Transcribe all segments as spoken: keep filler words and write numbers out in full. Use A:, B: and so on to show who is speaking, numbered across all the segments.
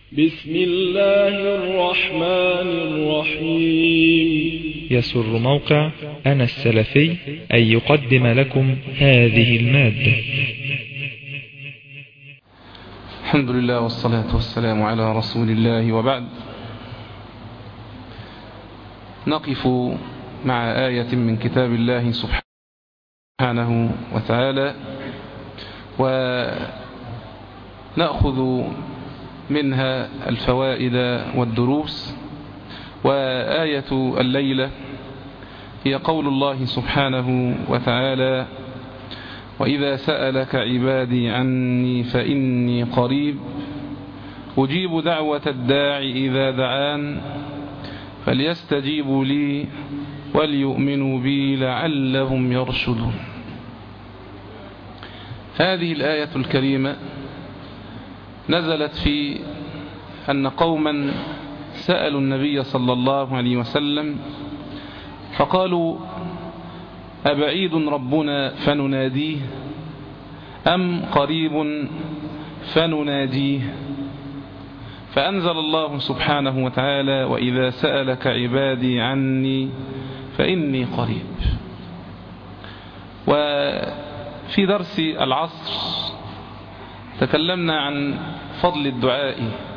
A: بسم الله الرحمن الرحيم.
B: يسر موقع أنا السلفي أن يقدم لكم هذه المادة.
C: الحمد لله والصلاة والسلام على رسول الله، وبعد. نقف مع آية من كتاب الله سبحانه وتعالى، ونأخذ منها الفوائد والدروس. وآية الليلة هي قول الله سبحانه وتعالى: وإذا سألك عبادي عني فإني قريب أجيب دعوة الداعي إذا دعان فليستجيبوا لي وليؤمنوا بي لعلهم يرشدون. هذه الآية الكريمة نزلت في أن قوما سألوا النبي صلى الله عليه وسلم فقالوا: أبعيد ربنا فنناديه أم قريب فنناجيه؟ فأنزل الله سبحانه وتعالى: وإذا سألك عبادي عني فإني قريب. وفي درس العصر تكلمنا عن فضل الدعاء،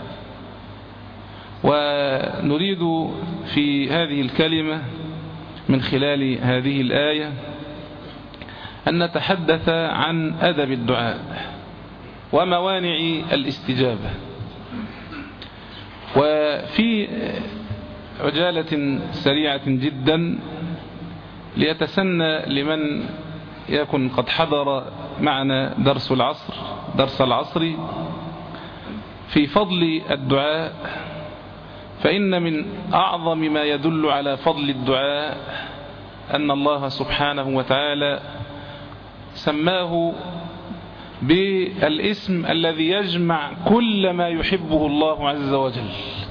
C: ونريد في هذه الكلمة من خلال هذه الآية أن نتحدث عن أدب الدعاء وموانع الاستجابة. وفي عجالة سريعة جدا ليتسنى لمن يكن قد حضر معنا درس العصر درس العصر في فضل الدعاء، فإن من أعظم ما يدل على فضل الدعاء أن الله سبحانه وتعالى سماه بالاسم الذي يجمع كل ما يحبه الله عز وجل،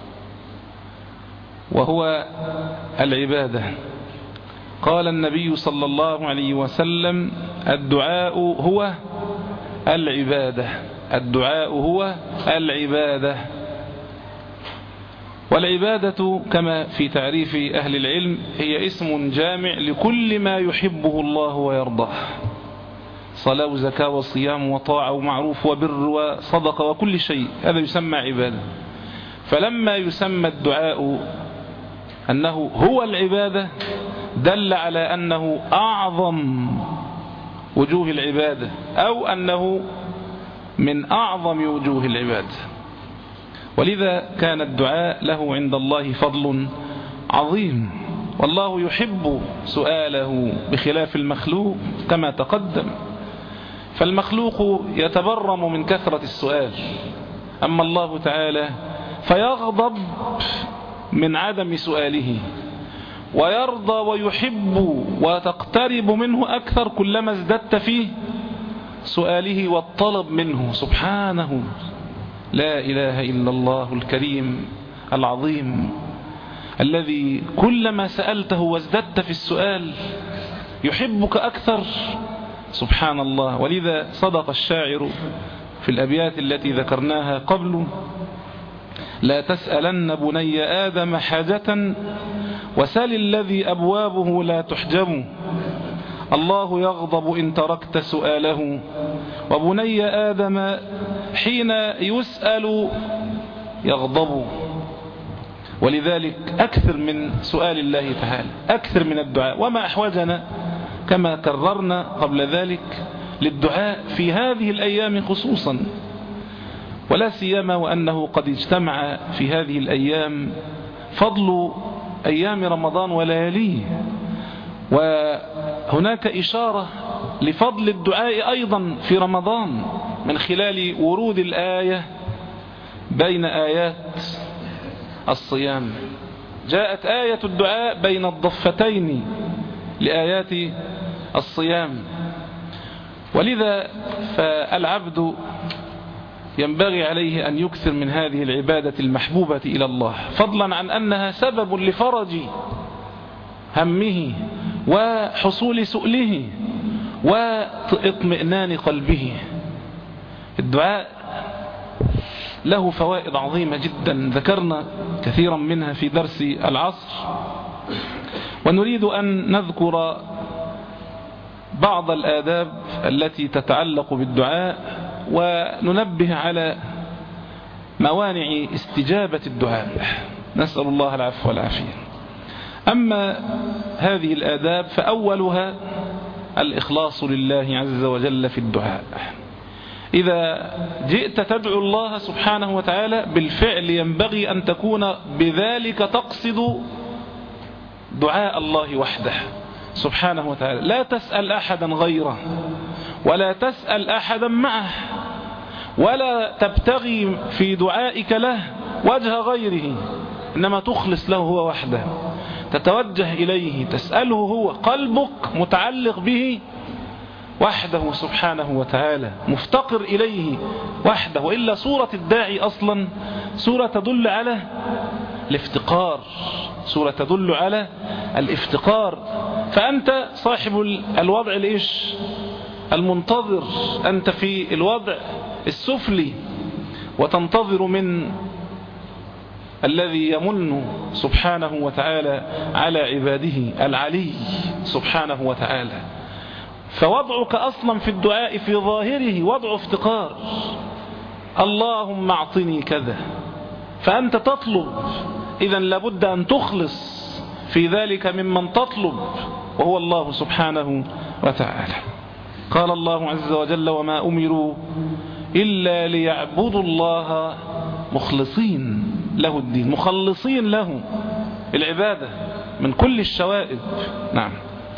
C: وهو العبادة. قال النبي صلى الله عليه وسلم: الدعاء هو العبادة، الدعاء هو العبادة. والعبادة كما في تعريف أهل العلم هي اسم جامع لكل ما يحبه الله ويرضاه: صلاة وزكاة وصيام وطاعة ومعروف وبر وصدقة وكل شيء، هذا يسمى عبادة. فلما يسمى الدعاء أنه هو العبادة دل على أنه أعظم وجوه العبادة، أو أنه من أعظم وجوه العبادة. ولذا كان الدعاء له عند الله فضل عظيم، والله يحب سؤاله بخلاف المخلوق كما تقدم. فالمخلوق يتبرم من كثرة السؤال، أما الله تعالى فيغضب من عدم سؤاله، ويرضى ويحب وتقترب منه أكثر كلما ازددت فيه سؤاله والطلب منه سبحانه. لا إله إلا الله الكريم العظيم الذي كلما سألته وازددت في السؤال يحبك أكثر، سبحان الله. ولذا صدق الشاعر في الأبيات التي ذكرناها قبل: لا تسألن بني آدم حاجة وسل الذي أبوابه لا تحجب، الله يغضب إن تركت سؤاله، وبني آدم حين يسأل يغضب. ولذلك أكثر من سؤال الله تعالى، أكثر من الدعاء. وما أحوجنا كما كررنا قبل ذلك للدعاء في هذه الأيام خصوصا، ولا سيما وأنه قد اجتمع في هذه الأيام فضل أيام رمضان ولياليه. وهناك إشارة لفضل الدعاء أيضا في رمضان من خلال ورود الآية بين آيات الصيام. جاءت آية الدعاء بين الضفتين لآيات الصيام. ولذا فالعبد ينبغي عليه أن يكثر من هذه العبادة المحبوبة إلى الله، فضلا عن أنها سبب لفرج همه وحصول سؤله واطمئنان قلبه. الدعاء له فوائد عظيمة جدا ذكرنا كثيرا منها في درس العصر، ونريد أن نذكر بعض الآداب التي تتعلق بالدعاء وننبه على موانع استجابة الدعاء، نسأل الله العفو والعافية. أما هذه الآداب فأولها الإخلاص لله عز وجل في الدعاء. إذا جئت تدعو الله سبحانه وتعالى بالفعل ينبغي أن تكون بذلك تقصد دعاء الله وحده سبحانه وتعالى، لا تسأل أحدا غيره ولا تسأل أحدا معه، ولا تبتغي في دعائك له وجه غيره، إنما تخلص له هو وحده، تتوجه إليه تسأله هو، قلبك متعلق به وحده سبحانه وتعالى، مفتقر إليه وحده. وإلا صورة الداعي أصلا صورة تدل على الافتقار، صورة تدل على الافتقار. فأنت صاحب الوضع الإيش المنتظر، أنت في الوضع السفلي وتنتظر من الذي يمن سبحانه وتعالى على عباده العلي سبحانه وتعالى. فوضعك أصلا في الدعاء في ظاهره وضع افتقار، اللهم اعطني كذا، فأنت تطلب، إذا لابد أن تخلص في ذلك ممن تطلب وهو الله سبحانه وتعالى. قال الله عز وجل وما أمروا إلا ليعبدوا الله مخلصين له الدين، مخلصين له العبادة من كل الشوائب. نعم.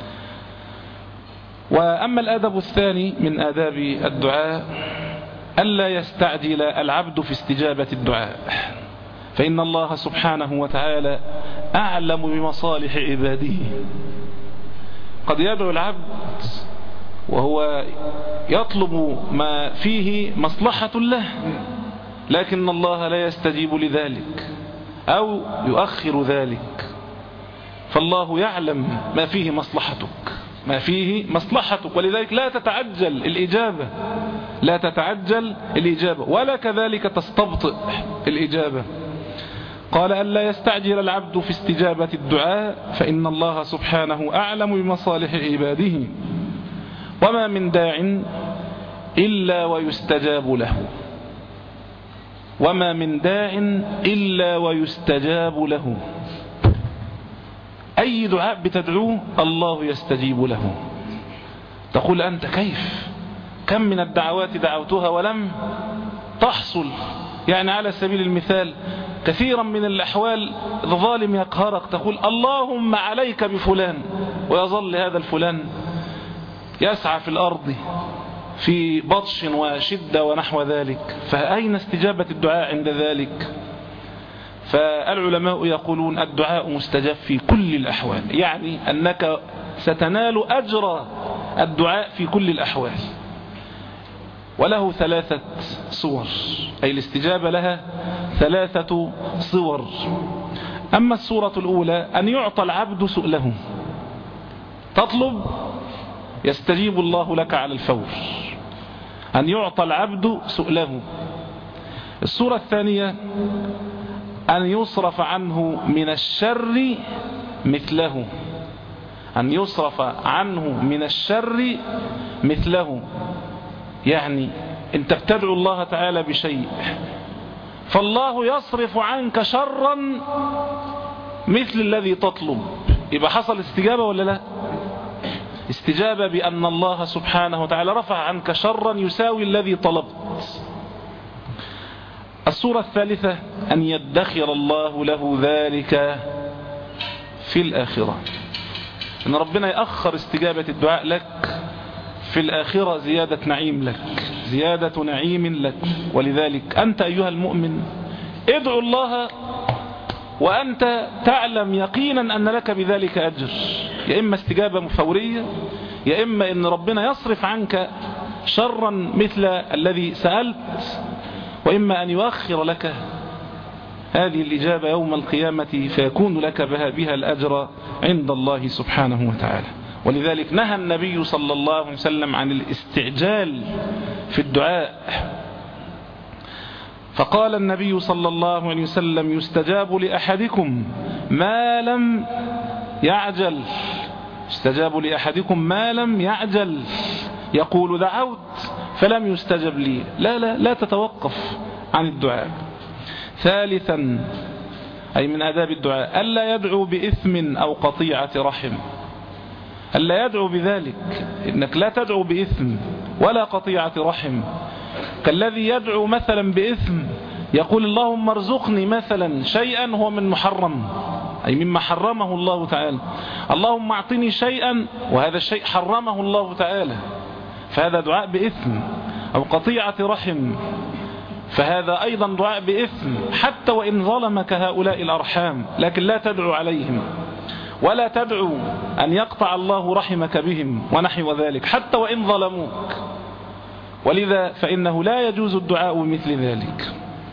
C: وأما الأدب الثاني من آداب الدعاء ألا يستعجل العبد في استجابة الدعاء، فإن الله سبحانه وتعالى أعلم بمصالح عباده. قد يدعو العبد وهو يطلب ما فيه مصلحة له، لكن الله لا يستجيب لذلك أو يؤخر ذلك، فالله يعلم ما فيه مصلحتك، ما فيه مصلحتك، ولذلك لا تتعجل الإجابة، لا تتعجل الإجابة ولا كذلك تستبطئ الإجابة. قال ألا يستعجل العبد في استجابة الدعاء فإن الله سبحانه أعلم بمصالح عباده، وما من داع إلا ويستجاب له، وما من داع إلا ويستجاب له. أي دعاء بتدعوه الله يستجيب له. تقول أنت كيف؟ كم من الدعوات دعوتها ولم تحصل؟ يعني على سبيل المثال كثيرا من الأحوال الظالم يقهرك، تقول اللهم عليك بفلان، ويظل هذا الفلان يسعى في الأرض في بطش وشدة ونحو ذلك، فأين استجابة الدعاء عند ذلك؟ فالعلماء يقولون الدعاء مستجاب في كل الأحوال، يعني أنك ستنال أجر الدعاء في كل الأحوال. وله ثلاثة صور، أي الاستجابة لها ثلاثة صور. أما الصورة الأولى أن يعطى العبد سؤله، تطلب يستجيب الله لك على الفور، أن يعطى العبد سؤله. الصورة الثانية أن يصرف عنه من الشر مثله، أن يصرف عنه من الشر مثله، يعني أنت بتدعو الله تعالى بشيء فالله يصرف عنك شرا مثل الذي تطلب، يبقى حصل استجابة ولا لا؟ استجابة بأن الله سبحانه وتعالى رفع عنك شرا يساوي الذي طلبت. الصورة الثالثة أن يدخر الله له ذلك في الآخرة، أن ربنا يأخر استجابة الدعاء لك في الآخرة زيادة نعيم لك، زيادة نعيم لك. ولذلك أنت أيها المؤمن ادعو الله وأنت تعلم يقينا أن لك بذلك أجر، يا إما استجابة فورية، يا إما أن ربنا يصرف عنك شرا مثل الذي سألت، وإما أن يؤخر لك هذه الإجابة يوم القيامة فيكون لك بها الأجر عند الله سبحانه وتعالى. ولذلك نهى النبي صلى الله عليه وسلم عن الاستعجال في الدعاء. فقال النبي صلى الله عليه وسلم يستجاب لأحدكم ما لم يعجل، يستجاب لأحدكم ما لم يعجل، يقول دعوت فلم يستجب لي. لا لا لا تتوقف عن الدعاء. ثالثا أي من آداب الدعاء ألا يدعو بإثم أو قطيعة رحم. ألا يدعو بذلك، إنك لا تدعو بإثم ولا قطيعة رحم. كالذي يدعو مثلا بإثم يقول اللهم ارزقني مثلا شيئا هو من محرم، أي مما حرمه الله تعالى. اللهم اعطني شيئا وهذا الشيء حرمه الله تعالى، فهذا دعاء بإثم. أو قطيعة رحم فهذا أيضا دعاء بإثم، حتى وإن ظلمك هؤلاء الأرحام، لكن لا تدعو عليهم ولا تدعو أن يقطع الله رحمك بهم ونحو ذلك حتى وإن ظلموك. ولذا فإنه لا يجوز الدعاء بمثل ذلك.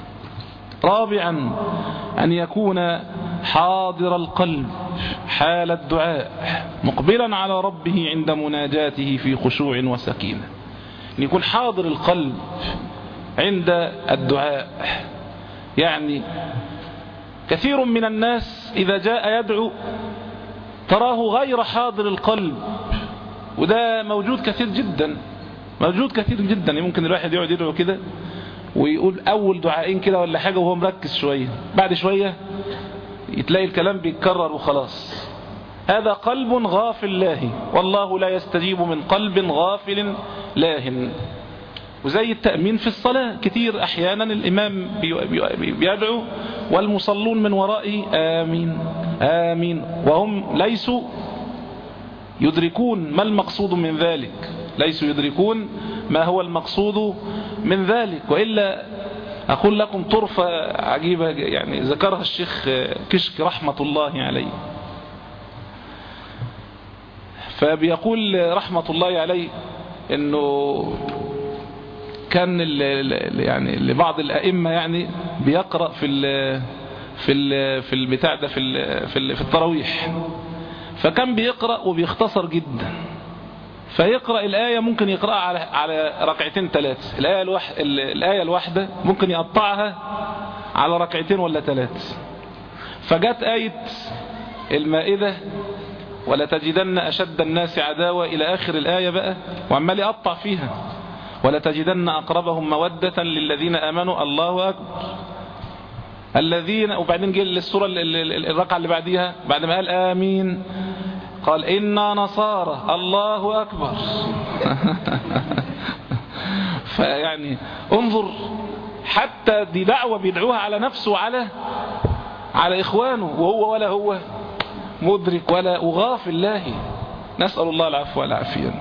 C: رابعا أن يكون حاضر القلب حال الدعاء، مقبلا على ربه عند مناجاته في خشوع وسكينة. أن يكون حاضر القلب عند الدعاء. يعني كثير من الناس إذا جاء يدعو تراه غير حاضر القلب، وده موجود كثير جدا، موجود كثير جدا. ممكن الواحد يقعد يدعو كده ويقول أول دعائين كده ولا حاجة وهو مركز شوية، بعد شوية يتلاقي الكلام بيتكرر وخلاص. هذا قلب غافل لاهي، والله لا يستجيب من قلب غافل لاهن. وزي التأمين في الصلاة، كتير أحيانا الإمام بيدعو والمصلون من ورائه آمين آمين، وهم ليسوا يدركون ما المقصود من ذلك، ليسوا يدركون ما هو المقصود من ذلك. وإلا أقول لكم طرفة عجيبة يعني ذكرها الشيخ كشك رحمة الله عليه. فبيقول رحمة الله عليه إنه كان يعني لبعض الأئمة يعني بيقرأ في ال في ال في البتاع ده في ال في, في التراويح، فكان بيقرأ وبيختصر جدا، فيقرأ الآية ممكن يقرأها على على ركعتين ثلاثة. الآية الواحدة الآية الواحدة ممكن يقطعها على ركعتين ولا ثلاثة. فجت آية المائدة ولا تجدن أشد الناس عداوة إلى آخر الآية بقى، وعمال يقطع فيها ولا تجدن أقربهم مودة للذين آمنوا الله أكبر الذين، وبعدين جه للسورة الركعة اللي بعديها بعد ما قال آمين قال إنا نصارى الله أكبر. فيعني انظر، حتى دي دعوة بيدعوها على نفسه وعلى على إخوانه، وهو ولا هو مدرك ولا وغافل لاهي. نسأل الله العفو والعافية.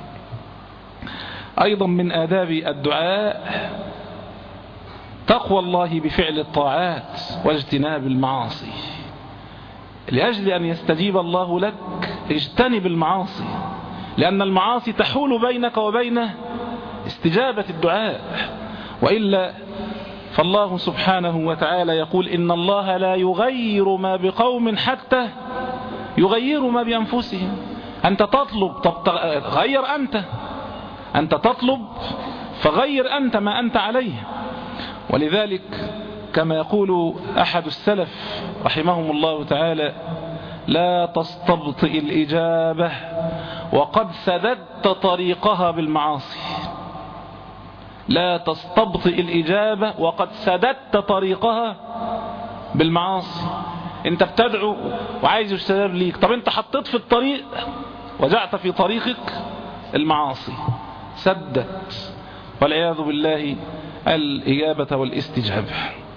C: أيضا من آداب الدعاء تقوى الله بفعل الطاعات واجتناب المعاصي. لأجل أن يستجيب الله لك اجتنب المعاصي، لأن المعاصي تحول بينك وبين استجابة الدعاء. وإلا فالله سبحانه وتعالى يقول إن الله لا يغير ما بقوم حتى يغيروا ما بأنفسهم. أنت تطلب، طب غير أنت، أنت تطلب فغير أنت ما أنت عليه. ولذلك كما يقول أحد السلف رحمهم الله تعالى لا تستبطئ الإجابة وقد سددت طريقها بالمعاصي. لا تستبطئ الإجابة وقد سددت طريقها بالمعاصي. انت بتدعو وعايز يستجاب ليك، طب انت حطيت في الطريق وجعت في طريقك المعاصي، سدت والعياذ بالله الإجابة والاستجابة.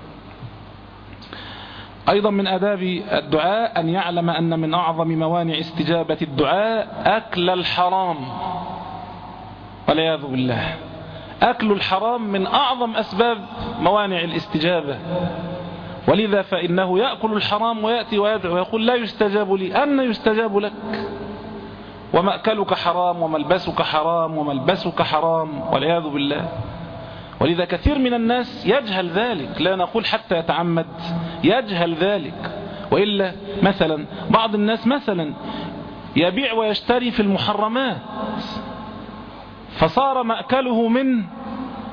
C: أيضا من آداب الدعاء أن يعلم أن من أعظم موانع استجابة الدعاء أكل الحرام والعياذ بالله. أكل الحرام من أعظم أسباب موانع الاستجابة. ولذا فإنه يأكل الحرام ويأتي ويدعو ويقول لا يستجاب لي. أن يستجاب لك ومأكلك حرام وملبسك حرام وملبسك حرام والعياذ بالله. ولذا كثير من الناس يجهل ذلك، لا نقول حتى يتعمد، يجهل ذلك. وإلا مثلا بعض الناس مثلا يبيع ويشتري في المحرمات، فصار مأكله من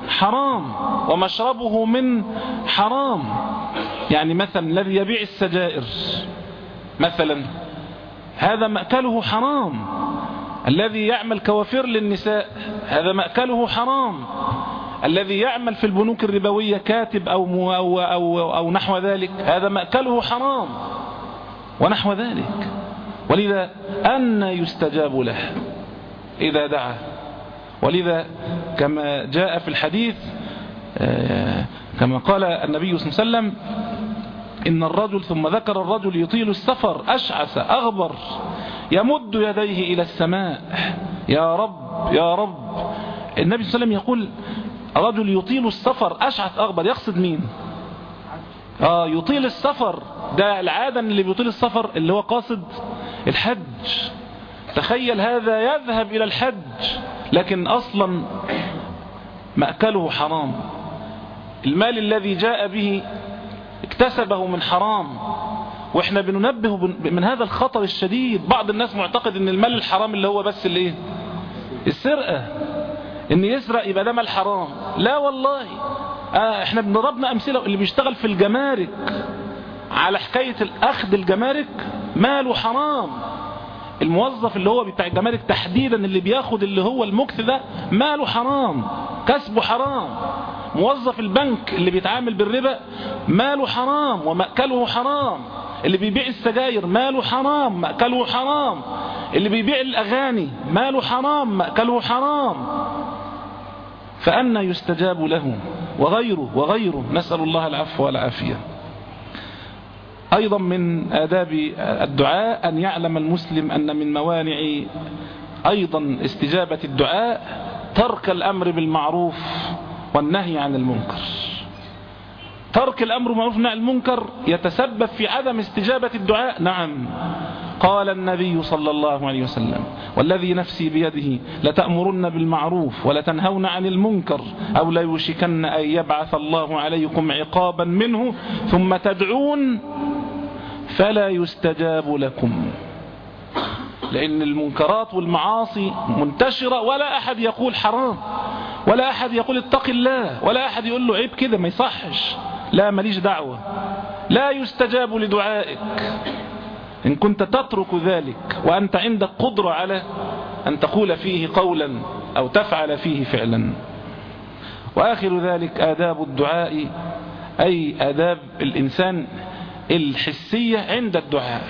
C: حرام ومشربه من حرام. يعني مثلا الذي يبيع السجائر مثلا هذا مأكله حرام، الذي يعمل كوافير للنساء هذا مأكله حرام، الذي يعمل في البنوك الربوية كاتب أو, أو, أو, أو نحو ذلك هذا مأكله حرام ونحو ذلك. ولذا أن يستجاب له إذا دعا. ولذا كما جاء في الحديث كما قال النبي صلى الله عليه وسلم إن الرجل، ثم ذكر الرجل يطيل السفر أشعث أغبر يمد يديه إلى السماء يا رب يا رب. النبي صلى الله عليه وسلم يقول رجل يطيل السفر أشعث أغبر، يقصد مين؟ آه يطيل السفر، ده العادة اللي بيطيل السفر اللي هو قاصد الحج. تخيل هذا يذهب إلى الحج لكن أصلا مأكله حرام، المال الذي جاء به اكتسبه من حرام. واحنا بننبه من هذا الخطر الشديد. بعض الناس معتقد ان المال الحرام اللي هو بس الايه السرقة، ان يسرق يبقى ده مال حرام. لا والله، آه احنا بنضربنا امثله. اللي بيشتغل في الجمارك على حكاية الاخذ الجمارك ماله حرام. الموظف اللي هو بتاع الجمارك تحديدا اللي بياخد اللي هو المكث ده ماله حرام، كسبه حرام. موظف البنك اللي بيتعامل بالربا ماله حرام ومأكله حرام. اللي بيبيع السجاير ماله حرام مأكله حرام. اللي بيبيع الأغاني ماله حرام مأكله حرام. فأنا يستجاب له وغيره وغيره، نسأل الله العفو والعافية. أيضا من آداب الدعاء أن يعلم المسلم أن من موانع أيضا استجابة الدعاء ترك الأمر بالمعروف والنهي عن المنكر. ترك الأمر بالمعروف والنهي عن المنكر يتسبب في عدم استجابة الدعاء. نعم، قال النبي صلى الله عليه وسلم والذي نفسي بيده لتأمرن بالمعروف ولتنهون عن المنكر أو لا يوشكن أن يبعث الله عليكم عقابا منه ثم تدعون فلا يستجاب لكم. لأن المنكرات والمعاصي منتشرة ولا أحد يقول حرام، ولا أحد يقول اتق الله، ولا أحد يقول له عيب كده ما يصحش. لا، ماليش دعوة. لا يستجاب لدعائك إن كنت تترك ذلك وأنت عندك قدرة على أن تقول فيه قولا أو تفعل فيه فعلا. وآخر ذلك آداب الدعاء، أي آداب الإنسان الحسية عند الدعاء.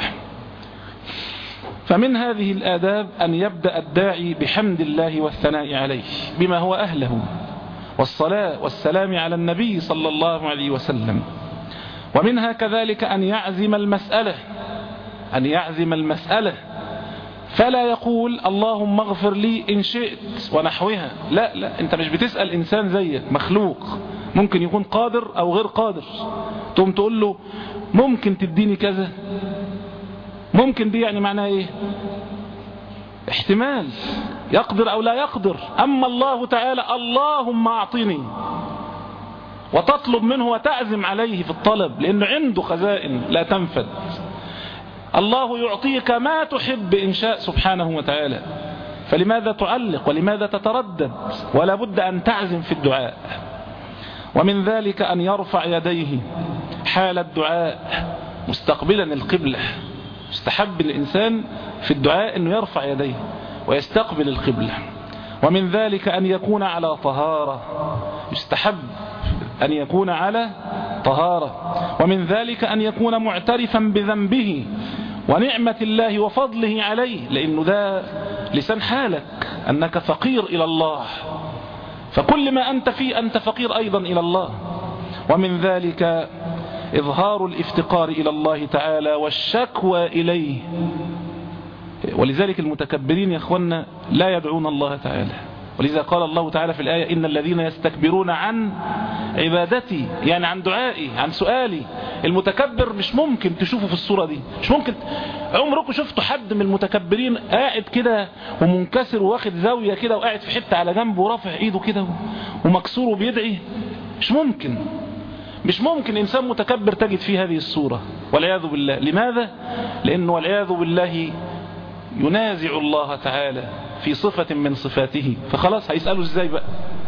C: فمن هذه الآداب أن يبدأ الداعي بحمد الله والثناء عليه بما هو أهله، والصلاة والسلام على النبي صلى الله عليه وسلم. ومنها كذلك أن يعزم المسألة، أن يعزم المسألة فلا يقول اللهم اغفر لي إن شئت ونحوها. لا لا، أنت مش بتسأل إنسان زيك مخلوق، ممكن يكون قادر أو غير قادر، تقوم تقول له ممكن تديني كذا. ممكن دي يعني معناها ايه؟ احتمال، يقدر او لا يقدر. اما الله تعالى اللهم اعطني، وتطلب منه وتعزم عليه في الطلب لانه عنده خزائن لا تنفد. الله يعطيك ما تحب ان شاء سبحانه وتعالى، فلماذا تعلق ولماذا تتردد؟ ولا بد ان تعزم في الدعاء. ومن ذلك ان يرفع يديه حال الدعاء مستقبلا القبلة. يستحب الإنسان في الدعاء أنه يرفع يديه ويستقبل القبلة. ومن ذلك أن يكون على طهارة، يستحب أن يكون على طهارة. ومن ذلك أن يكون معترفا بذنبه ونعمة الله وفضله عليه، لأنه ده لسان حالك أنك فقير إلى الله، فكل ما أنت فيه أنت فقير أيضا إلى الله. ومن ذلك إظهار الافتقار إلى الله تعالى والشكوى إليه. ولذلك المتكبرين يا أخوانا لا يدعون الله تعالى. ولذا قال الله تعالى في الآية إن الذين يستكبرون عن عبادتي، يعني عن دعائي عن سؤالي. المتكبر مش ممكن تشوفه في الصورة دي، مش ممكن. عمركم شفتوا حد من المتكبرين قاعد كده ومنكسر واخد زاوية كده وقاعد في حتة على جنب ورافع ايده كده ومكسور وبيدعي؟ مش ممكن. مش ممكن إنسان متكبر تجد فيه هذه الصورة والعياذ بالله. لماذا؟ لأنه والعياذ بالله ينازع الله تعالى في صفة من صفاته، فخلاص هيسأله ازاي بقى؟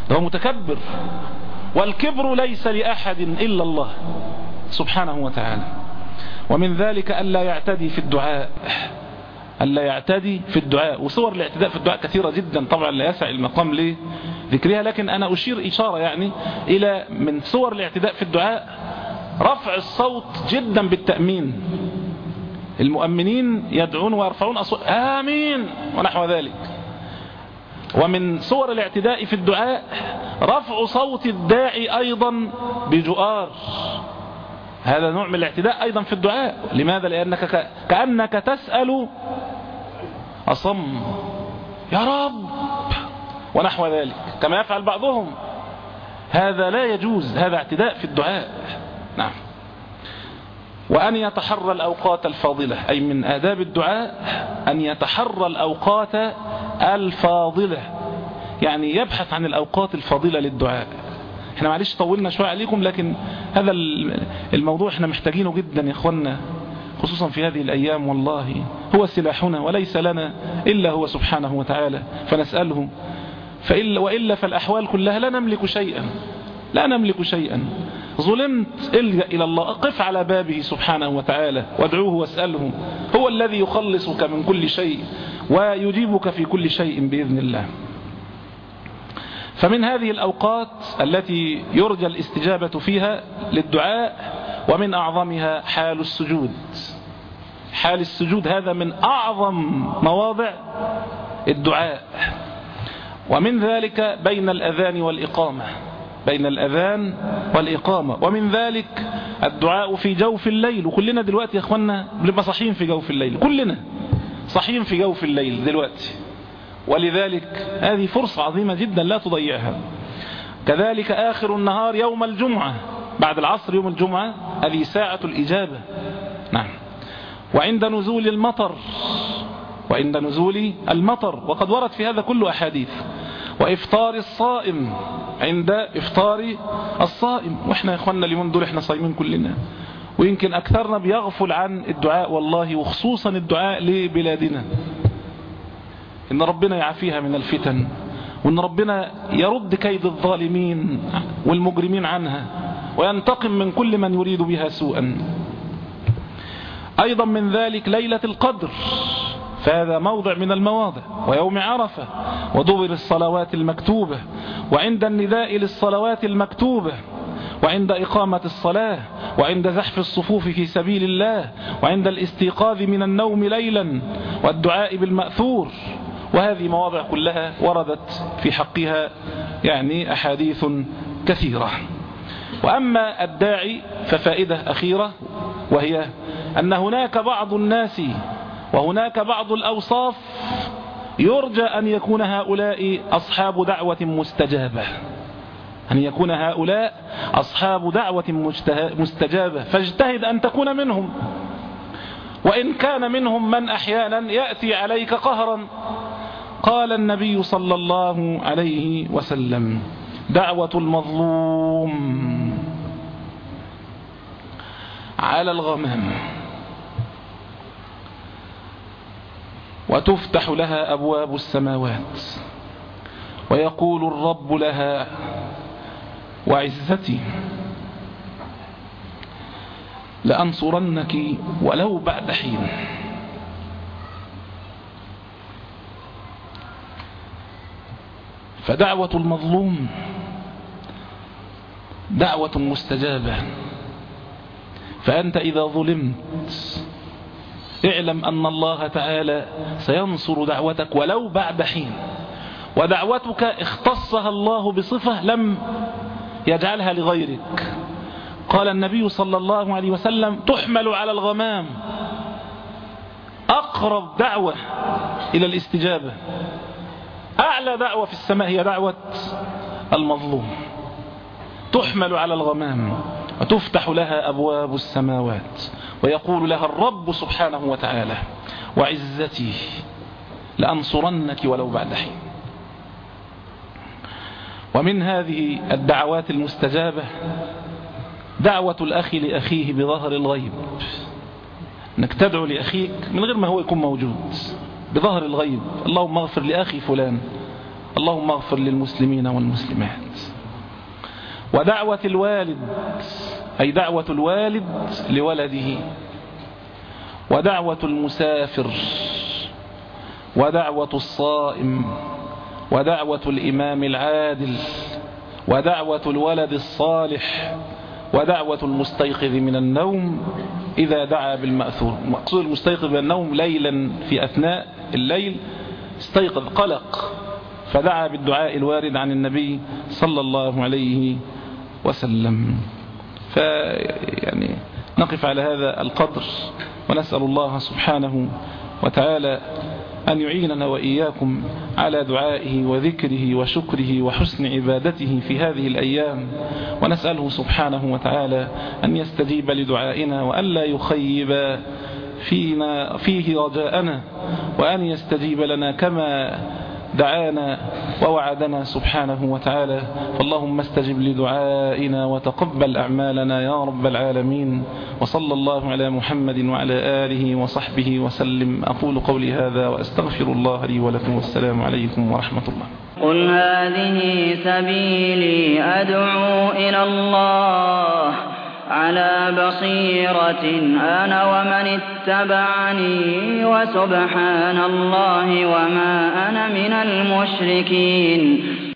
C: هو متكبر، والكبر ليس لأحد إلا الله سبحانه وتعالى. ومن ذلك ألا يعتدي في الدعاء، ألا يعتدي في الدعاء. وصور الاعتداء في الدعاء كثيرة جدا، طبعا لا يسع المقام لذكرها، لكن أنا أشير إشارة يعني إلى من صور الاعتداء في الدعاء رفع الصوت جدا بالتأمين. المؤمنين يدعون ويرفعون أصوات آمين ونحو ذلك. ومن صور الاعتداء في الدعاء رفع صوت الداعي أيضا بجؤار، هذا نوع من الاعتداء أيضا في الدعاء. لماذا؟ لأنك كأنك تسأل أصم يا رب ونحو ذلك كما يفعل بعضهم، هذا لا يجوز، هذا اعتداء في الدعاء. نعم. وأن يتحرى الأوقات الفاضلة، أي من آداب الدعاء أن يتحرى الأوقات الفاضلة، يعني يبحث عن الأوقات الفاضلة للدعاء. احنا معلش طولنا شوية عليكم، لكن هذا الموضوع احنا محتاجينه جدا يا اخوانا، خصوصا في هذه الأيام. والله هو سلاحنا وليس لنا إلا هو سبحانه وتعالى، فنسأله. فإلا وإلا فالأحوال كلها لا نملك شيئا، لا نملك شيئا. ظلمت، الجأ إلى الله، قف على بابه سبحانه وتعالى وادعوه واسأله، هو الذي يخلصك من كل شيء ويجيبك في كل شيء بإذن الله. فمن هذه الأوقات التي يرجى الاستجابة فيها للدعاء ومن أعظمها حال السجود. حال السجود هذا من أعظم مواضع الدعاء، ومن ذلك بين الأذان والإقامة، بين الأذان والإقامة. ومن ذلك الدعاء في جوف الليل، وكلنا دلوقتي يا أخوانا بنبقى صحيين في جوف الليل، كلنا صحيين في جوف الليل دلوقتي، ولذلك هذه فرصة عظيمة جدا لا تضيعها. كذلك آخر النهار يوم الجمعة، بعد العصر يوم الجمعة، هذه ساعة الإجابة. نعم. وعند نزول المطر، وعند نزول المطر، وقد ورد في هذا كله أحاديث. وإفطار الصائم، عند إفطار الصائم. وإحنا يا إخواننا اليومين دول إحنا صايمين كلنا، ويمكن أكثرنا بيغفل عن الدعاء والله، وخصوصا الدعاء لبلادنا، إن ربنا يعافيها من الفتن، وإن ربنا يرد كيد الظالمين والمجرمين عنها، وينتقم من كل من يريد بها سوءا. أيضا من ذلك ليلة القدر، فهذا موضع من المواضع، ويوم عرفة، ودبر الصلوات المكتوبة، وعند النداء للصلوات المكتوبة، وعند إقامة الصلاة، وعند زحف الصفوف في سبيل الله، وعند الاستيقاظ من النوم ليلا، والدعاء بالمأثور. وهذه مواضع كلها وردت في حقها يعني أحاديث كثيرة. وأما الداعي ففائدة أخيرة، وهي أن هناك بعض الناس وهناك بعض الأوصاف يرجى أن يكون هؤلاء أصحاب دعوة مستجابة، أن يكون هؤلاء أصحاب دعوة مستجابة، فاجتهد أن تكون منهم، وإن كان منهم من أحيانا يأتي عليك قهرا. قال النبي صلى الله عليه وسلم: دعوة المظلوم على الغمام، وتفتح لها أبواب السماوات، ويقول الرب لها: وعزتي لأنصرنك ولو بعد حين. فدعوة المظلوم دعوة مستجابة، فأنت إذا ظلمت اعلم أن الله تعالى سينصر دعوتك ولو بعد حين. ودعوتك اختصها الله بصفة لم يجعلها لغيرك. قال النبي صلى الله عليه وسلم: تحمل على الغمام، أقرب دعوة إلى الاستجابة، أعلى دعوة في السماء هي دعوة المظلوم، تحمل على الغمام وتفتح لها أبواب السماوات، ويقول لها الرب سبحانه وتعالى: وعزتي لأنصرنك ولو بعد حين. ومن هذه الدعوات المستجابة دعوة الأخ لأخيه بظهر الغيب، أنك تدعو لأخيك من غير ما هو يكون موجود، بظهر الغيب: اللهم اغفر لأخي فلان، اللهم اغفر للمسلمين والمسلمات. ودعوة الوالد، أي دعوة الوالد لولده، ودعوة المسافر، ودعوة الصائم، ودعوة الإمام العادل، ودعوة الولد الصالح، ودعوة المستيقظ من النوم إذا دعا بالمأثور. مقصود المستيقظ من النوم ليلا في أثناء الليل استيقظ قلق فدعا بالدعاء الوارد عن النبي صلى الله عليه وسلم. فيعني نقف على هذا القدر ونسأل الله سبحانه وتعالى أن يعيننا وإياكم على دعائه وذكره وشكره وحسن عبادته في هذه الأيام، ونسأله سبحانه وتعالى أن يستجيب لدعائنا وأن لا يخيب فينا فيه رجاءنا، وأن يستجيب لنا كما دعانا ووعدنا سبحانه وتعالى. فاللهم استجب لدعائنا وتقبل أعمالنا يا رب العالمين. وصلى الله على محمد وعلى آله وصحبه وسلم. أقول قولي هذا وأستغفر الله لي ولكم، والسلام عليكم ورحمة الله.
D: قل هذه سبيلي أدعو إلى الله على بصيرة أنا ومن اتبعني، وسبحان الله وما أنا من المشركين.